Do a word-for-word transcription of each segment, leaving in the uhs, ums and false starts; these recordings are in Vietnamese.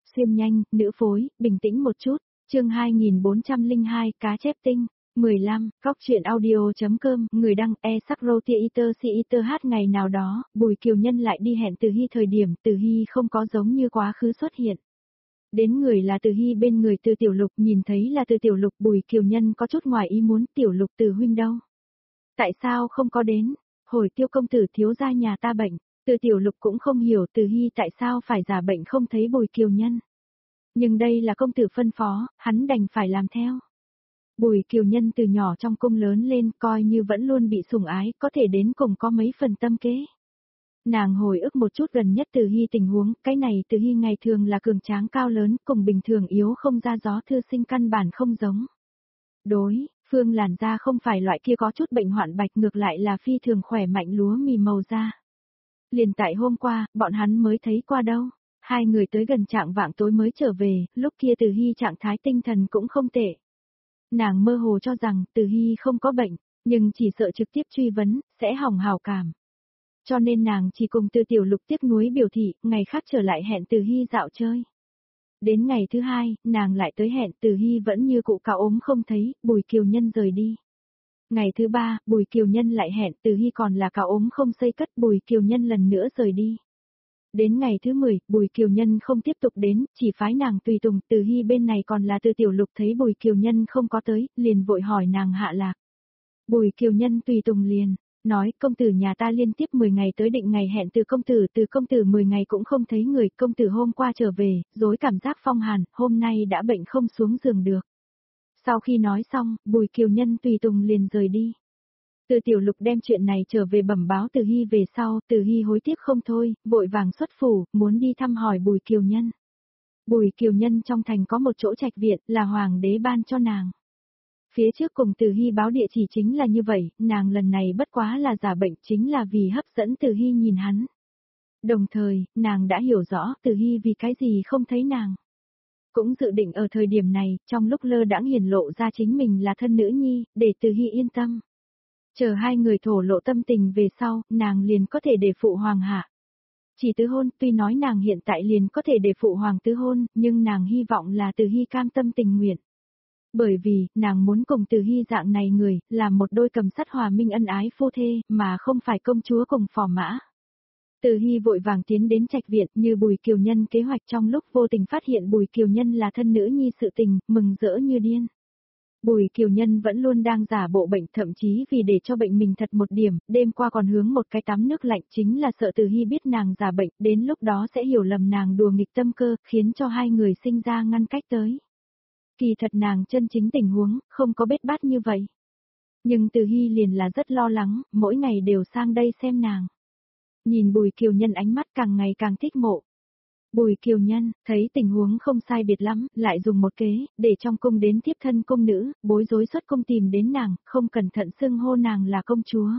xuyên nhanh, nữ phối, bình tĩnh một chút, chương hai nghìn bốn trăm lẻ hai, cá chép tinh, mười lăm, góc truyện audio.com, người đăng, e sắc roti iter si iter hát ngày nào đó, Bùi Kiều Nhân lại đi hẹn Từ Hy thời điểm Từ Hy không có giống như quá khứ xuất hiện. Đến người là Từ Hy bên người Từ Tiểu Lục, nhìn thấy là Từ Tiểu Lục, Bùi Kiều Nhân có chút ngoài ý muốn, Tiểu Lục Từ huynh đâu? Tại sao không có đến? Hồi Tiêu công tử thiếu gia nhà ta bệnh. Từ Tiểu Lục cũng không hiểu Từ Hy tại sao phải giả bệnh không thấy Bùi Kiều Nhân. Nhưng đây là công tử phân phó, hắn đành phải làm theo. Bùi Kiều Nhân từ nhỏ trong cung lớn lên, coi như vẫn luôn bị sủng ái, có thể đến cùng có mấy phần tâm kế. Nàng hồi ức một chút gần nhất Từ Hy tình huống, cái này Từ Hy ngày thường là cường tráng cao lớn, cùng bình thường yếu không ra gió thư sinh căn bản không giống. Đối, phương làn da không phải loại kia có chút bệnh hoạn bạch, ngược lại là phi thường khỏe mạnh lúa mì màu da. Liền tại hôm qua, bọn hắn mới thấy qua đâu. Hai người tới gần trạng vạng tối mới trở về, lúc kia Từ Hy trạng thái tinh thần cũng không tệ. Nàng mơ hồ cho rằng Từ Hy không có bệnh, nhưng chỉ sợ trực tiếp truy vấn, sẽ hỏng hảo cảm. Cho nên nàng chỉ cùng Từ Tiểu Lục tiếc nuối biểu thị, ngày khác trở lại hẹn Từ Hy dạo chơi. Đến ngày thứ hai, nàng lại tới hẹn, Từ Hy vẫn như cụ cao ốm không thấy, Bùi Kiều Nhân rời đi. Ngày thứ ba, Bùi Kiều Nhân lại hẹn, Từ Hy còn là cao ốm không xây cất, Bùi Kiều Nhân lần nữa rời đi. Đến ngày thứ mười, Bùi Kiều Nhân không tiếp tục đến, chỉ phái nàng tùy tùng, Từ Hy bên này còn là Từ Tiểu Lục thấy Bùi Kiều Nhân không có tới, liền vội hỏi nàng hạ lạc. Bùi Kiều Nhân tùy tùng liền, nói công tử nhà ta liên tiếp mười ngày tới định ngày hẹn từ công tử, từ công tử mười ngày cũng không thấy người, công tử hôm qua trở về, dối cảm giác phong hàn, hôm nay đã bệnh không xuống giường được. Sau khi nói xong, Bùi Kiều Nhân tùy tùng liền rời đi. Từ Tiểu Lục đem chuyện này trở về bẩm báo Từ Hy về sau, Từ Hy hối tiếc không thôi, vội vàng xuất phủ, muốn đi thăm hỏi Bùi Kiều Nhân. Bùi Kiều Nhân trong thành có một chỗ trạch viện, là hoàng đế ban cho nàng. Phía trước cùng Từ Hy báo địa chỉ chính là như vậy, nàng lần này bất quá là giả bệnh, chính là vì hấp dẫn Từ Hy nhìn hắn. Đồng thời, nàng đã hiểu rõ Từ Hy vì cái gì không thấy nàng. Cũng dự định ở thời điểm này, trong lúc lơ đãng hiển lộ ra chính mình là thân nữ nhi, để Từ Hy yên tâm. Chờ hai người thổ lộ tâm tình về sau, nàng liền có thể để phụ hoàng hạ. Chỉ tứ hôn, tuy nói nàng hiện tại liền có thể để phụ hoàng tứ hôn, nhưng nàng hy vọng là Từ Hy cam tâm tình nguyện. Bởi vì, nàng muốn cùng Từ Hy dạng này người, làm một đôi cầm sắt hòa minh ân ái phu thê, mà không phải công chúa cùng phò mã. Từ Hy vội vàng tiến đến trạch viện, như Bùi Kiều Nhân kế hoạch, trong lúc vô tình phát hiện Bùi Kiều Nhân là thân nữ nhi sự tình, mừng rỡ như điên. Bùi Kiều Nhân vẫn luôn đang giả bộ bệnh, thậm chí vì để cho bệnh mình thật một điểm, đêm qua còn hướng một cái tắm nước lạnh, chính là sợ Từ Hy biết nàng giả bệnh, đến lúc đó sẽ hiểu lầm nàng đùa nghịch tâm cơ, khiến cho hai người sinh ra ngăn cách tới. Kỳ thật nàng chân chính tình huống, không có bết bát như vậy. Nhưng Từ Hy liền là rất lo lắng, mỗi ngày đều sang đây xem nàng. Nhìn Bùi Kiều Nhân ánh mắt càng ngày càng thích mộ. Bùi Kiều Nhân, thấy tình huống không sai biệt lắm, lại dùng một kế, để trong cung đến tiếp thân cung nữ, bối rối xuất cung tìm đến nàng, không cẩn thận xưng hô nàng là công chúa.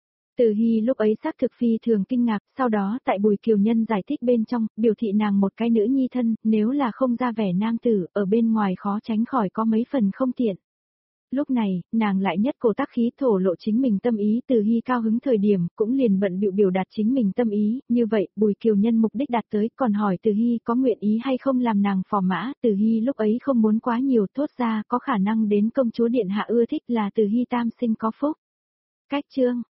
Từ Hy lúc ấy xác thực phi thường kinh ngạc, sau đó tại Bùi Kiều Nhân giải thích bên trong, biểu thị nàng một cái nữ nhi thân, nếu là không ra vẻ nam tử, ở bên ngoài khó tránh khỏi có mấy phần không tiện. Lúc này, nàng lại nhất cổ tác khí thổ lộ chính mình tâm ý, Từ Hy cao hứng thời điểm, cũng liền bận bịu biểu đạt chính mình tâm ý, như vậy, Bùi Kiều Nhân mục đích đạt tới, còn hỏi Từ Hy có nguyện ý hay không làm nàng phò mã, Từ Hy lúc ấy không muốn quá nhiều, thốt ra có khả năng đến công chúa điện hạ ưa thích là Từ Hy tam sinh có phúc. Cách chương